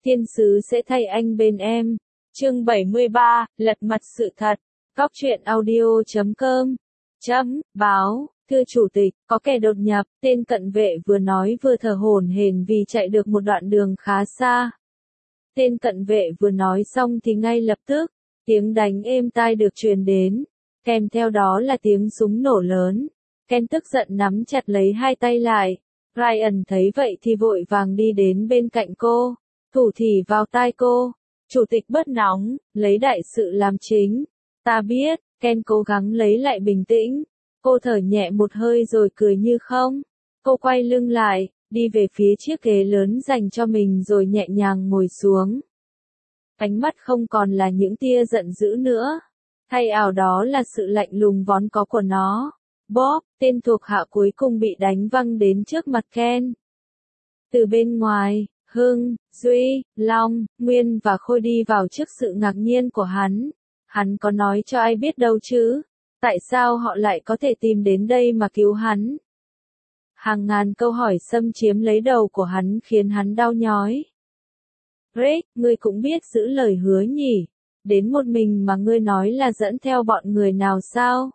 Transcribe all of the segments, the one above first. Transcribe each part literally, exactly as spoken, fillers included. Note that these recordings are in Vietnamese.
thiên sứ sẽ thay anh bên em. Chương bảy mươi ba, lật mặt sự thật. Góc truyện audio chấm com. Chấm, báo, thưa chủ tịch, có kẻ đột nhập, tên cận vệ vừa nói vừa thở hổn hển vì chạy được một đoạn đường khá xa. Tên cận vệ vừa nói xong thì ngay lập tức, tiếng đánh êm tai được truyền đến, kèm theo đó là tiếng súng nổ lớn. Ken tức giận nắm chặt lấy hai tay lại. Ryan thấy vậy thì vội vàng đi đến bên cạnh cô, thủ thỉ vào tai cô. Chủ tịch bớt nóng, lấy đại sự làm chính. Ta biết, Ken cố gắng lấy lại bình tĩnh. Cô thở nhẹ một hơi rồi cười như không. Cô quay lưng lại, đi về phía chiếc ghế lớn dành cho mình rồi nhẹ nhàng ngồi xuống. Ánh mắt không còn là những tia giận dữ nữa. Thay ảo đó là sự lạnh lùng vốn có của nó. Bob, tên thuộc hạ cuối cùng bị đánh văng đến trước mặt Ken. Từ bên ngoài, Hưng, Duy, Long, Nguyên và Khôi đi vào trước sự ngạc nhiên của hắn. Hắn có nói cho ai biết đâu chứ? Tại sao họ lại có thể tìm đến đây mà cứu hắn? Hàng ngàn câu hỏi xâm chiếm lấy đầu của hắn khiến hắn đau nhói. Rick, ngươi cũng biết giữ lời hứa nhỉ? Đến một mình mà ngươi nói là dẫn theo bọn người nào sao?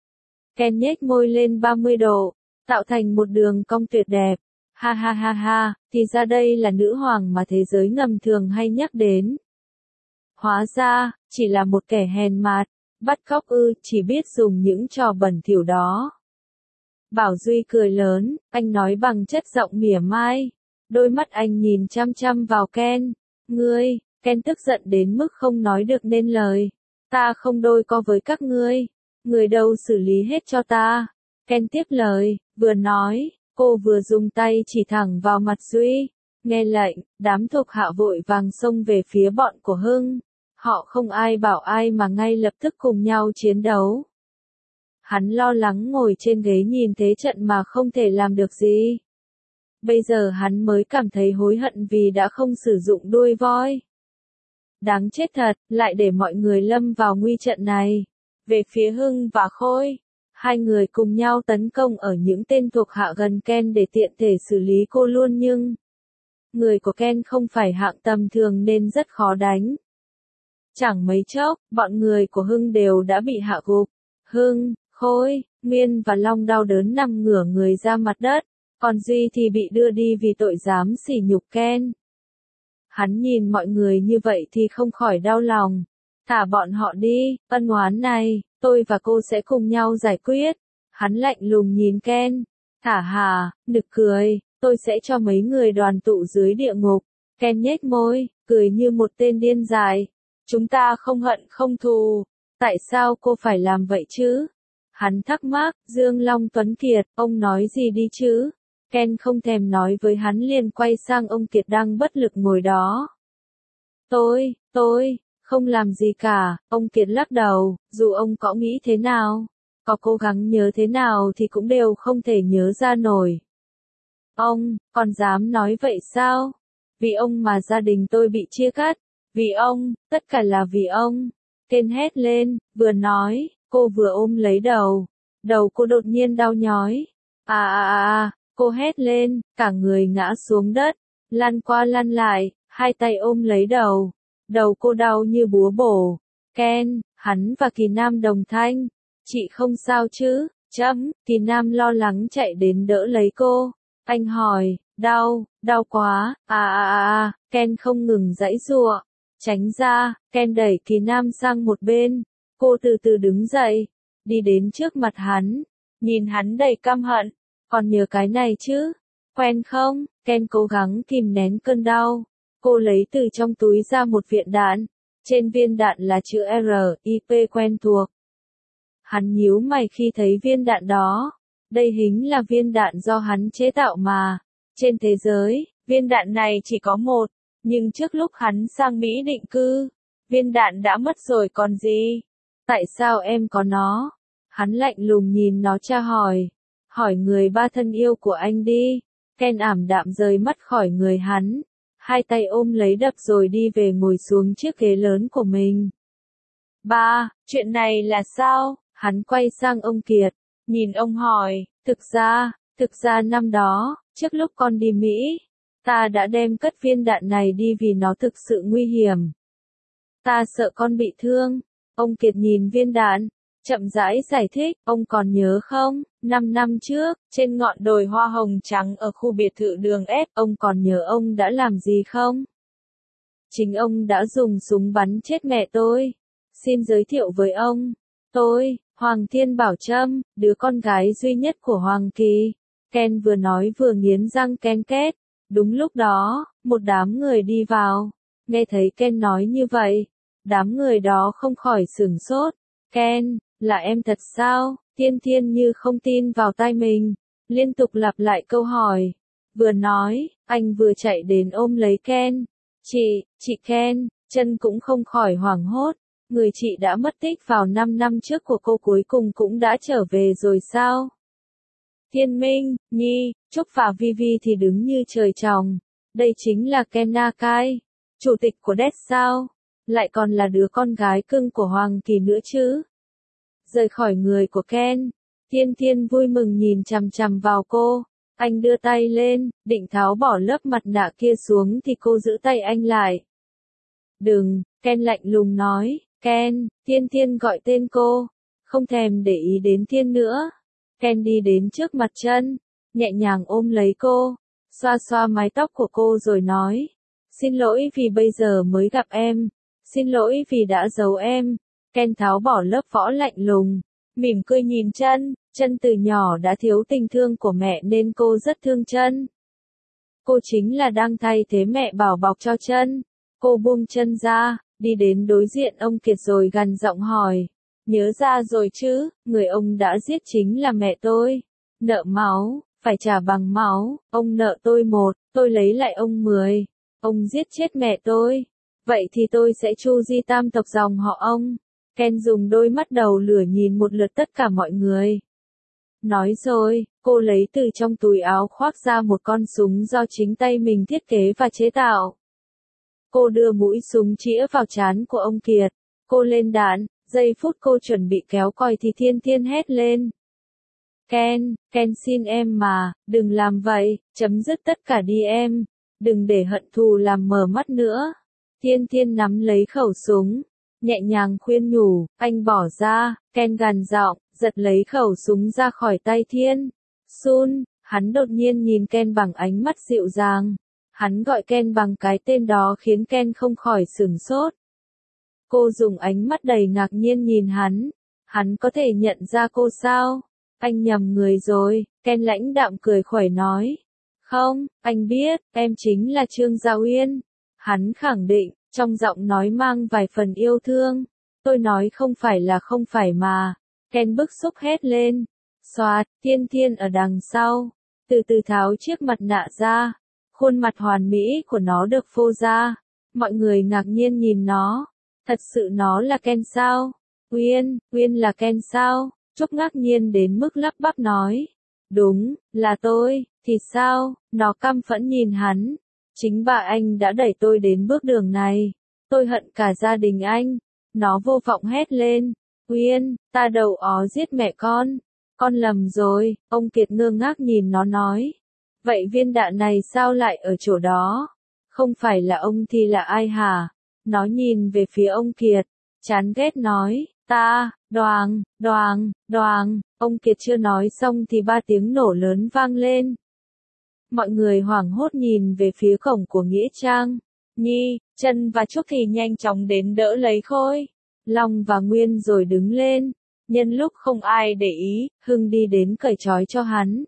Ken nhếch môi lên ba mươi độ, tạo thành một đường cong tuyệt đẹp. Ha ha ha ha, thì ra đây là nữ hoàng mà thế giới ngầm thường hay nhắc đến. Hóa ra, chỉ là một kẻ hèn mạt, bắt cóc ư, chỉ biết dùng những trò bẩn thỉu đó. Bảo Duy cười lớn, anh nói bằng chất giọng mỉa mai. Đôi mắt anh nhìn chăm chăm vào Ken. Ngươi, Ken tức giận đến mức không nói được nên lời. Ta không đôi co với các ngươi. Người đâu xử lý hết cho ta. Ken tiếp lời, vừa nói, cô vừa dùng tay chỉ thẳng vào mặt Duy. Nghe lệnh, đám thuộc hạ vội vàng xông về phía bọn của Hưng. Họ không ai bảo ai mà ngay lập tức cùng nhau chiến đấu. Hắn lo lắng ngồi trên ghế nhìn thế trận mà không thể làm được gì. Bây giờ hắn mới cảm thấy hối hận vì đã không sử dụng đuôi voi. Đáng chết thật, lại để mọi người lâm vào nguy trận này. Về phía Hưng và Khôi, hai người cùng nhau tấn công ở những tên thuộc hạ gần Ken để tiện thể xử lý cô luôn nhưng người của Ken không phải hạng tầm thường nên rất khó đánh. Chẳng mấy chốc, bọn người của Hưng đều đã bị hạ gục. Hưng, Khôi, Nguyên và Long đau đớn nằm ngửa người ra mặt đất, còn Duy thì bị đưa đi vì tội dám sỉ nhục Ken. Hắn nhìn mọi người như vậy thì không khỏi đau lòng. Thả bọn họ đi, ân oán này, tôi và cô sẽ cùng nhau giải quyết. Hắn lạnh lùng nhìn Ken. Thả hà, nực cười, tôi sẽ cho mấy người đoàn tụ dưới địa ngục. Ken nhếch môi, cười như một tên điên dại. Chúng ta không hận không thù. Tại sao cô phải làm vậy chứ? Hắn thắc mắc, Dương Long Tuấn Kiệt, ông nói gì đi chứ? Ken không thèm nói với hắn liền quay sang ông Kiệt đang bất lực ngồi đó. Tôi, tôi, không làm gì cả, ông Kiệt lắc đầu, dù ông có nghĩ thế nào, có cố gắng nhớ thế nào thì cũng đều không thể nhớ ra nổi. Ông, còn dám nói vậy sao? Vì ông mà gia đình tôi bị chia cắt, vì ông, tất cả là vì ông. Ken hét lên, vừa nói, cô vừa ôm lấy đầu, đầu cô đột nhiên đau nhói. À à à à, cô hét lên, cả người ngã xuống đất, lăn qua lăn lại, hai tay ôm lấy đầu. Đầu cô đau như búa bổ. Ken, hắn và Kỳ Nam đồng thanh. Chị không sao chứ? Chấm, Kỳ Nam lo lắng chạy đến đỡ lấy cô. Anh hỏi, đau, đau quá, à à à à, Ken không ngừng giãy giụa. Tránh ra, Ken đẩy Kỳ Nam sang một bên. Cô từ từ đứng dậy, đi đến trước mặt hắn, nhìn hắn đầy căm hận. Còn nhớ cái này chứ? Quen không? Ken cố gắng kìm nén cơn đau. Cô lấy từ trong túi ra một viên đạn. Trên viên đạn là chữ R I P quen thuộc. Hắn nhíu mày khi thấy viên đạn đó. Đây hình là viên đạn do hắn chế tạo mà. Trên thế giới, viên đạn này chỉ có một. Nhưng trước lúc hắn sang Mỹ định cư, viên đạn đã mất rồi còn gì? Tại sao em có nó? Hắn lạnh lùng nhìn nó tra hỏi. Hỏi người ba thân yêu của anh đi. Ken ảm đạm rời mắt khỏi người hắn. Hai tay ôm lấy đập rồi đi về ngồi xuống chiếc ghế lớn của mình. Ba, chuyện này là sao? Hắn quay sang ông Kiệt, nhìn ông hỏi, thực ra, thực ra năm đó, trước lúc con đi Mỹ, Ta đã đem cất viên đạn này đi vì nó thực sự nguy hiểm. Ta sợ con bị thương. Ông Kiệt nhìn viên đạn, chậm rãi giải thích, ông còn nhớ không, năm năm trước, trên ngọn đồi hoa hồng trắng ở khu biệt thự đường F, ông còn nhớ ông đã làm gì không? Chính ông đã dùng súng bắn chết mẹ tôi. Xin giới thiệu với ông, tôi, Hoàng Thiên Bảo Trâm, đứa con gái duy nhất của Hoàng Kỳ. Ken vừa nói vừa nghiến răng ken két. Đúng lúc đó, một đám người đi vào. Nghe thấy Ken nói như vậy, đám người đó không khỏi sửng sốt. Ken, là em thật sao? Thiên Thiên như không tin vào tai mình, liên tục lặp lại câu hỏi. Vừa nói, anh vừa chạy đến ôm lấy Ken. Chị, chị Ken, chân cũng không khỏi hoảng hốt. Người chị đã mất tích vào năm năm trước của cô cuối cùng cũng đã trở về rồi sao? Thiên Minh, Nhi, Trúc và Vivi thì đứng như trời trồng. Đây chính là Ken Nakai, chủ tịch của đét sao? Lại còn là đứa con gái cưng của Hoàng Kỳ nữa chứ? Rời khỏi người của Ken, Thiên Thiên vui mừng nhìn chằm chằm vào cô. Anh đưa tay lên, định tháo bỏ lớp mặt nạ kia xuống thì cô giữ tay anh lại. Đừng, Ken lạnh lùng nói. Ken, Thiên Thiên gọi tên cô, không thèm để ý đến Thiên nữa. Ken đi đến trước mặt chân, nhẹ nhàng ôm lấy cô, xoa xoa mái tóc của cô rồi nói. Xin lỗi vì bây giờ mới gặp em, xin lỗi vì đã giấu em. Ken tháo bỏ lớp võ lạnh lùng, mỉm cười nhìn chân, chân từ nhỏ đã thiếu tình thương của mẹ nên cô rất thương chân. Cô chính là đang thay thế mẹ bảo bọc cho chân. Cô buông chân ra, đi đến đối diện ông Kiệt rồi gằn giọng hỏi. Nhớ ra rồi chứ, người ông đã giết chính là mẹ tôi. Nợ máu, phải trả bằng máu, ông nợ tôi một, tôi lấy lại ông mười. Ông giết chết mẹ tôi. Vậy thì tôi sẽ chu di tam tộc dòng họ ông. Ken dùng đôi mắt đầu lửa nhìn một lượt tất cả mọi người. Nói rồi, cô lấy từ trong túi áo khoác ra một con súng do chính tay mình thiết kế và chế tạo. Cô đưa mũi súng chĩa vào trán của ông Kiệt. Cô lên đạn, giây phút cô chuẩn bị kéo còi thì Thiên Thiên hét lên. Ken, Ken xin em mà, đừng làm vậy, chấm dứt tất cả đi em. Đừng để hận thù làm mờ mắt nữa. Thiên Thiên nắm lấy khẩu súng, nhẹ nhàng khuyên nhủ, anh bỏ ra. Ken gằn giọng, giật lấy khẩu súng ra khỏi tay Thiên. Sun, hắn đột nhiên nhìn Ken bằng ánh mắt dịu dàng. Hắn gọi Ken bằng cái tên đó khiến Ken không khỏi sửng sốt. Cô dùng ánh mắt đầy ngạc nhiên nhìn hắn. Hắn có thể nhận ra cô sao? Anh nhầm người rồi, Ken lãnh đạm cười khuẩy nói. Không, anh biết, em chính là Trương Gia Uyên. Hắn khẳng định, trong giọng nói mang vài phần yêu thương. Tôi nói không phải là không phải mà. Ken bức xúc hét lên. Xoạt, Thiên Thiên ở đằng sau. Từ từ tháo chiếc mặt nạ ra. Khuôn mặt hoàn mỹ của nó được phô ra. Mọi người ngạc nhiên nhìn nó. Thật sự nó là Ken sao? Uyên, Uyên là Ken sao? Trúc ngạc nhiên đến mức lắp bắp nói. Đúng, là tôi, thì sao? Nó căm phẫn nhìn hắn. Chính bà anh đã đẩy tôi đến bước đường này. Tôi hận cả gia đình anh. Nó vô vọng hét lên. Uyên, ta đầu ó giết mẹ con. Con lầm rồi, ông Kiệt ngơ ngác nhìn nó nói. Vậy viên đạn này sao lại ở chỗ đó? Không phải là ông thì là ai hả? Nó nhìn về phía ông Kiệt, chán ghét nói, ta, đoàng, đoàng, đoàng. Ông Kiệt chưa nói xong thì ba tiếng nổ lớn vang lên. Mọi người hoảng hốt nhìn về phía cổng của Nghĩa Trang. Nhi, Trân và Trúc thì nhanh chóng đến đỡ lấy Khôi, Long và Nguyên rồi đứng lên. Nhân lúc không ai để ý, Hưng đi đến cởi trói cho hắn.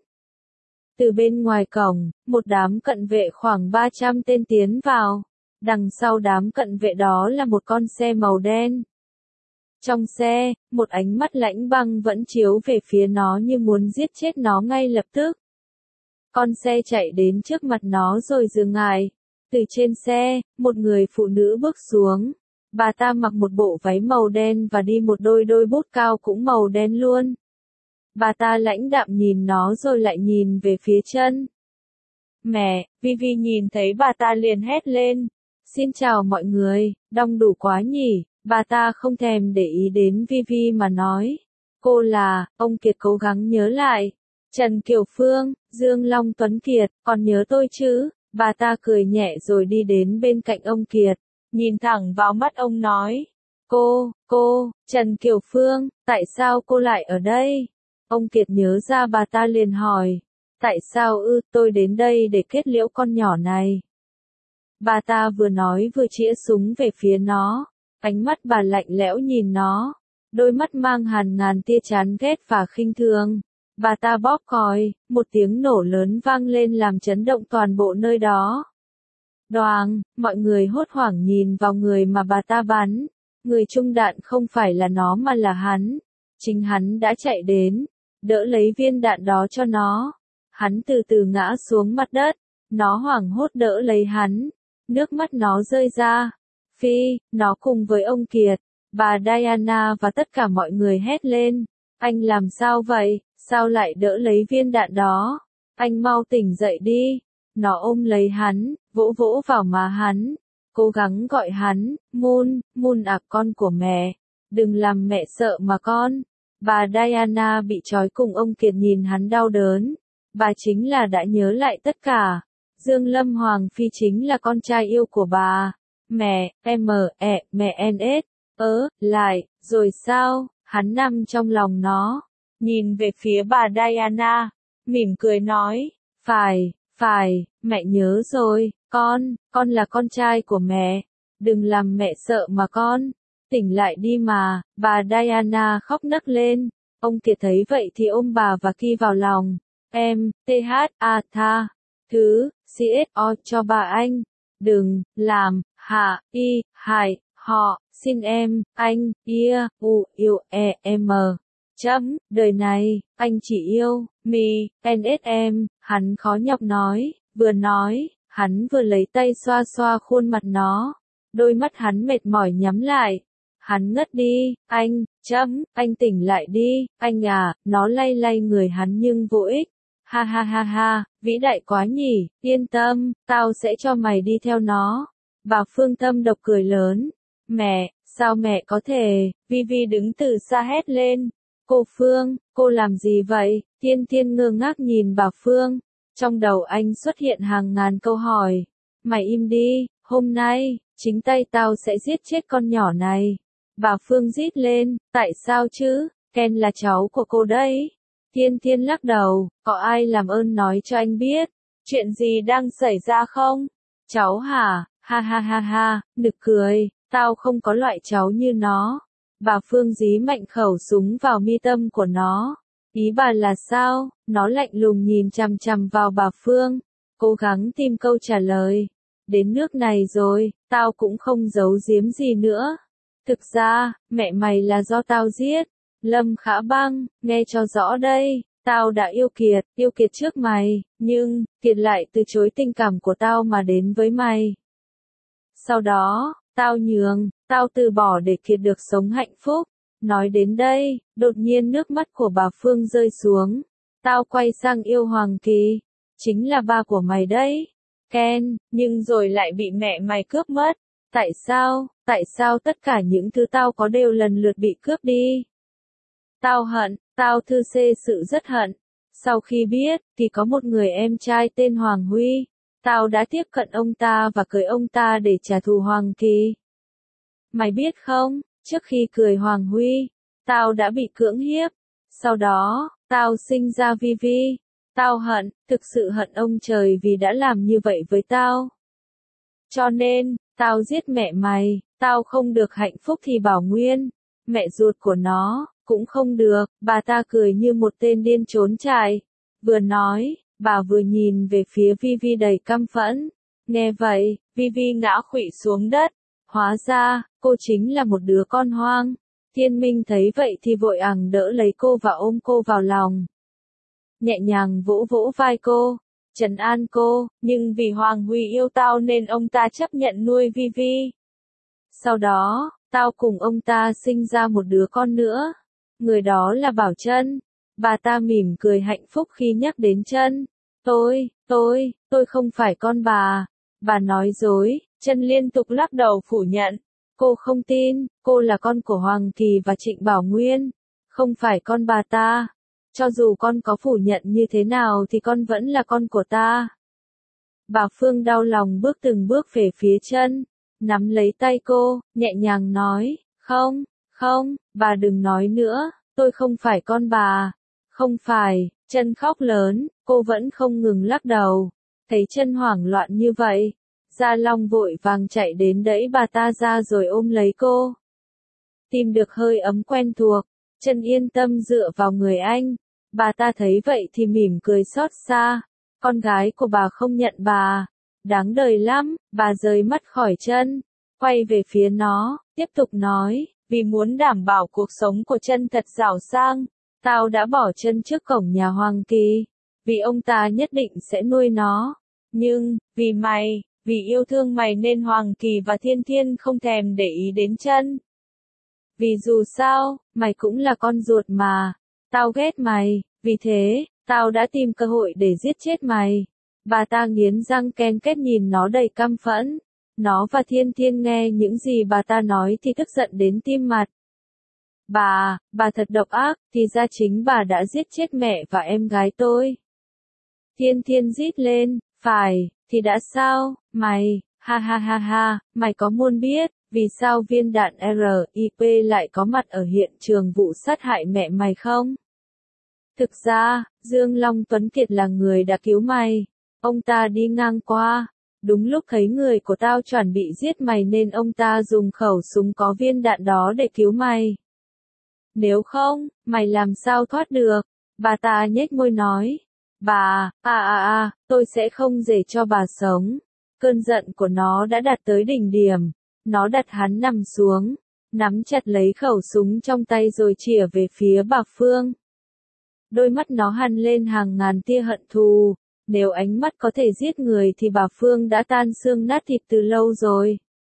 Từ bên ngoài cổng, một đám cận vệ khoảng ba trăm tên tiến vào. Đằng sau đám cận vệ đó là một con xe màu đen. Trong xe, một ánh mắt lãnh băng vẫn chiếu về phía nó như muốn giết chết nó ngay lập tức. Con xe chạy đến trước mặt nó rồi dừng lại. Từ trên xe, một người phụ nữ bước xuống. Bà ta mặc một bộ váy màu đen và đi một đôi đôi bút cao cũng màu đen luôn. Bà ta lãnh đạm nhìn nó rồi lại nhìn về phía chân. Mẹ, Vivi nhìn thấy bà ta liền hét lên. Xin chào mọi người, đông đủ quá nhỉ. Bà ta không thèm để ý đến Vivi mà nói. Cô là, ông Kiệt cố gắng nhớ lại. Trần Kiều Phương, Dương Long Tuấn Kiệt, còn nhớ tôi chứ? Bà ta cười nhẹ rồi đi đến bên cạnh ông Kiệt, nhìn thẳng vào mắt ông nói. Cô, cô, Trần Kiều Phương, tại sao cô lại ở đây? Ông Kiệt nhớ ra bà ta liền hỏi. Tại sao ư, tôi đến đây để kết liễu con nhỏ này. Bà ta vừa nói vừa chĩa súng về phía nó, ánh mắt bà lạnh lẽo nhìn nó, đôi mắt mang hàn ngàn tia chán ghét và khinh thường. Bà ta bóp còi, một tiếng nổ lớn vang lên làm chấn động toàn bộ nơi đó. Đoàng, mọi người hốt hoảng nhìn vào người mà bà ta bắn. Người trung đạn không phải là nó mà là hắn. Chính hắn đã chạy đến, đỡ lấy viên đạn đó cho nó. Hắn từ từ ngã xuống mặt đất, nó hoảng hốt đỡ lấy hắn. Nước mắt nó rơi ra. Phi, nó cùng với ông Kiệt, bà Diana và tất cả mọi người hét lên. Anh làm sao vậy, sao lại đỡ lấy viên đạn đó? Anh mau tỉnh dậy đi. Nó ôm lấy hắn, vỗ vỗ vào má hắn. Cố gắng gọi hắn, Moon, Moon à con của mẹ. Đừng làm mẹ sợ mà con. Bà Diana bị trói cùng ông Kiệt nhìn hắn đau đớn. Bà chính là đã nhớ lại tất cả. Dương Lâm Hoàng Phi chính là con trai yêu của bà. Mẹ, em, ẹ, mẹ en ét, ớ, lại, rồi sao, hắn nằm trong lòng nó. Nhìn về phía bà Diana, mỉm cười nói, phải, phải, mẹ nhớ rồi, con, con là con trai của mẹ. Đừng làm mẹ sợ mà con. Tỉnh lại đi mà, bà Diana khóc nấc lên. Ông Kiệt thấy vậy thì ôm bà và Ki vào lòng. Em, tê hát, a tha, thứ, xê ét o cho bà anh. Đừng, làm, hạ, y, hại, họ, xin em, anh, ia, u, yêu, e, em. Chấm, đời này, anh chỉ yêu, mi, en ét em, hắn khó nhọc nói, vừa nói, hắn vừa lấy tay xoa xoa khuôn mặt nó. Đôi mắt hắn mệt mỏi nhắm lại. Hắn ngất đi, anh, chấm, anh tỉnh lại đi, anh à, nó lay lay người hắn nhưng vô ích. Ha ha ha ha, vĩ đại quá nhỉ, yên tâm, tao sẽ cho mày đi theo nó. Bà Phương Tâm độc cười lớn. Mẹ, sao mẹ có thể, Vi Vi đứng từ xa hét lên. Cô Phương, cô làm gì vậy? Thiên Thiên ngơ ngác nhìn bà Phương. Trong đầu anh xuất hiện hàng ngàn câu hỏi. Mày im đi, hôm nay, chính tay tao sẽ giết chết con nhỏ này. Bà Phương rít lên, tại sao chứ, Ken là cháu của cô đấy. Thiên Thiên lắc đầu, có ai làm ơn nói cho anh biết, chuyện gì đang xảy ra không? Cháu hả, ha ha ha ha, nực cười, tao không có loại cháu như nó. Bà Phương dí mạnh khẩu súng vào mi tâm của nó. Ý bà là sao? Nó lạnh lùng nhìn chằm chằm vào bà Phương, cố gắng tìm câu trả lời. Đến nước này rồi, tao cũng không giấu giếm gì nữa. Thực ra, mẹ mày là do tao giết. Lâm Khả Băng, nghe cho rõ đây, tao đã yêu Kiệt, yêu Kiệt trước mày, nhưng, Kiệt lại từ chối tình cảm của tao mà đến với mày. Sau đó, tao nhường, tao từ bỏ để Kiệt được sống hạnh phúc. Nói đến đây, đột nhiên nước mắt của bà Phương rơi xuống. Tao quay sang yêu Hoàng Kỳ, chính là ba của mày đấy. Ken, nhưng rồi lại bị mẹ mày cướp mất. Tại sao, tại sao tất cả những thứ tao có đều lần lượt bị cướp đi? Tao hận, tao thư xê sự rất hận. Sau khi biết, thì có một người em trai tên Hoàng Huy. Tao đã tiếp cận ông ta và cưới ông ta để trả thù Hoàng Kỳ. Mày biết không, trước khi cưới Hoàng Huy, tao đã bị cưỡng hiếp. Sau đó, tao sinh ra Vi Vi. Tao hận, thực sự hận ông trời vì đã làm như vậy với tao. Cho nên, tao giết mẹ mày, tao không được hạnh phúc thì Bảo Nguyên, mẹ ruột của nó, cũng không được. Bà ta cười như một tên điên trốn chạy. Vừa nói, bà vừa nhìn về phía Vi Vi đầy căm phẫn. Nghe vậy, Vi Vi ngã khuỵu xuống đất. Hóa ra, cô chính là một đứa con hoang. Thiên Minh thấy vậy thì vội ằng đỡ lấy cô và ôm cô vào lòng. Nhẹ nhàng vỗ vỗ vai cô, trấn an cô, nhưng vì Hoàng Huy yêu tao nên ông ta chấp nhận nuôi Vi Vi. Sau đó, tao cùng ông ta sinh ra một đứa con nữa. Người đó là Bảo Trân. Bà ta mỉm cười hạnh phúc khi nhắc đến Trân. Tôi, tôi, tôi không phải con bà. Bà nói dối. Trân liên tục lắc đầu phủ nhận. Cô không tin, cô là con của Hoàng Kỳ và Trịnh Bảo Nguyên. Không phải con bà ta. Cho dù con có phủ nhận như thế nào thì con vẫn là con của ta. Bà Phương đau lòng bước từng bước về phía chân, nắm lấy tay cô, nhẹ nhàng nói, không, không, bà đừng nói nữa, tôi không phải con bà, không phải, chân khóc lớn, cô vẫn không ngừng lắc đầu, thấy chân hoảng loạn như vậy, Gia Long vội vàng chạy đến đẩy bà ta ra rồi ôm lấy cô. Tìm được hơi ấm quen thuộc, chân yên tâm dựa vào người anh, bà ta thấy vậy thì mỉm cười xót xa, con gái của bà không nhận bà, đáng đời lắm, bà rời mắt khỏi chân, quay về phía nó, tiếp tục nói, vì muốn đảm bảo cuộc sống của chân thật giàu sang, tao đã bỏ chân trước cổng nhà Hoàng Kỳ, vì ông ta nhất định sẽ nuôi nó, nhưng, vì mày, vì yêu thương mày nên Hoàng Kỳ và Thiên Thiên không thèm để ý đến chân. Vì dù sao, mày cũng là con ruột mà, tao ghét mày, vì thế, tao đã tìm cơ hội để giết chết mày. Bà ta nghiến răng ken két nhìn nó đầy căm phẫn. Nó và Thiên Thiên nghe những gì bà ta nói thì tức giận đến tim mặt. Bà, bà thật độc ác, thì ra chính bà đã giết chết mẹ và em gái tôi. Thiên Thiên rít lên, phải, thì đã sao, mày, ha ha ha ha, mày có muốn biết, vì sao viên đạn R I P lại có mặt ở hiện trường vụ sát hại mẹ mày không? Thực ra, Dương Long Tuấn Kiệt là người đã cứu mày. Ông ta đi ngang qua, đúng lúc thấy người của tao chuẩn bị giết mày nên ông ta dùng khẩu súng có viên đạn đó để cứu mày. Nếu không, mày làm sao thoát được? Bà ta nhếch môi nói. Bà, à à à, tôi sẽ không để cho bà sống. Cơn giận của nó đã đạt tới đỉnh điểm. Nó đặt hắn nằm xuống, nắm chặt lấy khẩu súng trong tay rồi chĩa về phía bà Phương. Đôi mắt nó hằn lên hàng ngàn tia hận thù. Nếu ánh mắt có thể giết người thì bà Phương đã tan xương nát thịt từ lâu rồi.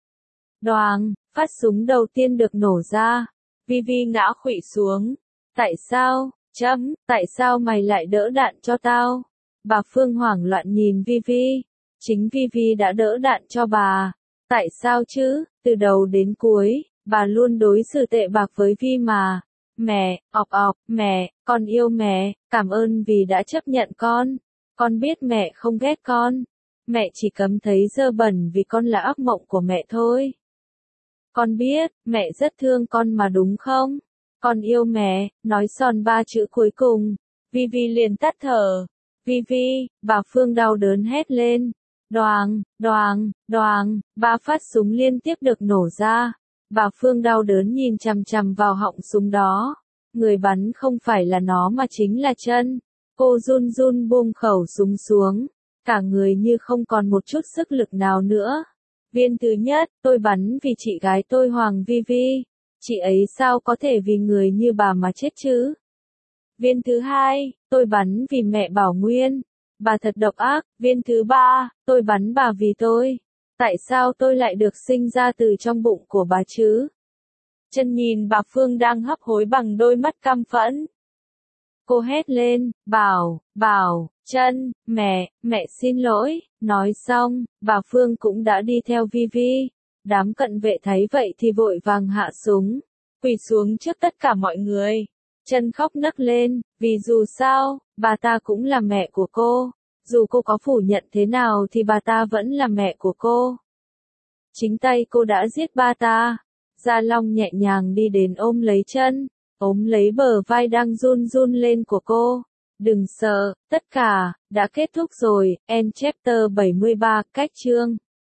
Đoàng, phát súng đầu tiên được nổ ra. Vivi ngã khuỵu xuống. Tại sao, chấm, tại sao mày lại đỡ đạn cho tao? Bà Phương hoảng loạn nhìn Vivi. Chính Vivi đã đỡ đạn cho bà. Tại sao chứ, từ đầu đến cuối, bà luôn đối xử tệ bạc với Vi mà. Mẹ, ọc ọc, mẹ, con yêu mẹ, cảm ơn vì đã chấp nhận con. Con biết mẹ không ghét con. Mẹ chỉ cấm thấy dơ bẩn vì con là ác mộng của mẹ thôi. Con biết, mẹ rất thương con mà đúng không? Con yêu mẹ, nói son ba chữ cuối cùng. Vivi liền tắt thở. Vivi, bà Phương đau đớn hét lên. Đoàng, đoàng, đoàng, ba phát súng liên tiếp được nổ ra. Bà Phương đau đớn nhìn chằm chằm vào họng súng đó. Người bắn không phải là nó mà chính là chân. Cô run run buông khẩu súng xuống. Cả người như không còn một chút sức lực nào nữa. Viên thứ nhất, tôi bắn vì chị gái tôi Hoàng Vivi. Chị ấy sao có thể vì người như bà mà chết chứ? Viên thứ hai, tôi bắn vì mẹ Bảo Nguyên. Bà thật độc ác. Viên thứ ba, tôi bắn bà vì tôi. Tại sao tôi lại được sinh ra từ trong bụng của bà chứ? Chân nhìn bà Phương đang hấp hối bằng đôi mắt căm phẫn. Cô hét lên, bảo, bảo, chân, mẹ, mẹ xin lỗi. Nói xong, bà Phương cũng đã đi theo Vivi. Đám cận vệ thấy vậy thì vội vàng hạ súng, quỳ xuống trước tất cả mọi người. Chân khóc nấc lên, vì dù sao, bà ta cũng là mẹ của cô. Dù cô có phủ nhận thế nào thì bà ta vẫn là mẹ của cô. Chính tay cô đã giết ba ta. Gia Long nhẹ nhàng đi đến ôm lấy chân, ôm lấy bờ vai đang run run lên của cô. Đừng sợ, tất cả, đã kết thúc rồi. End chapter bảy mươi ba, cách chương.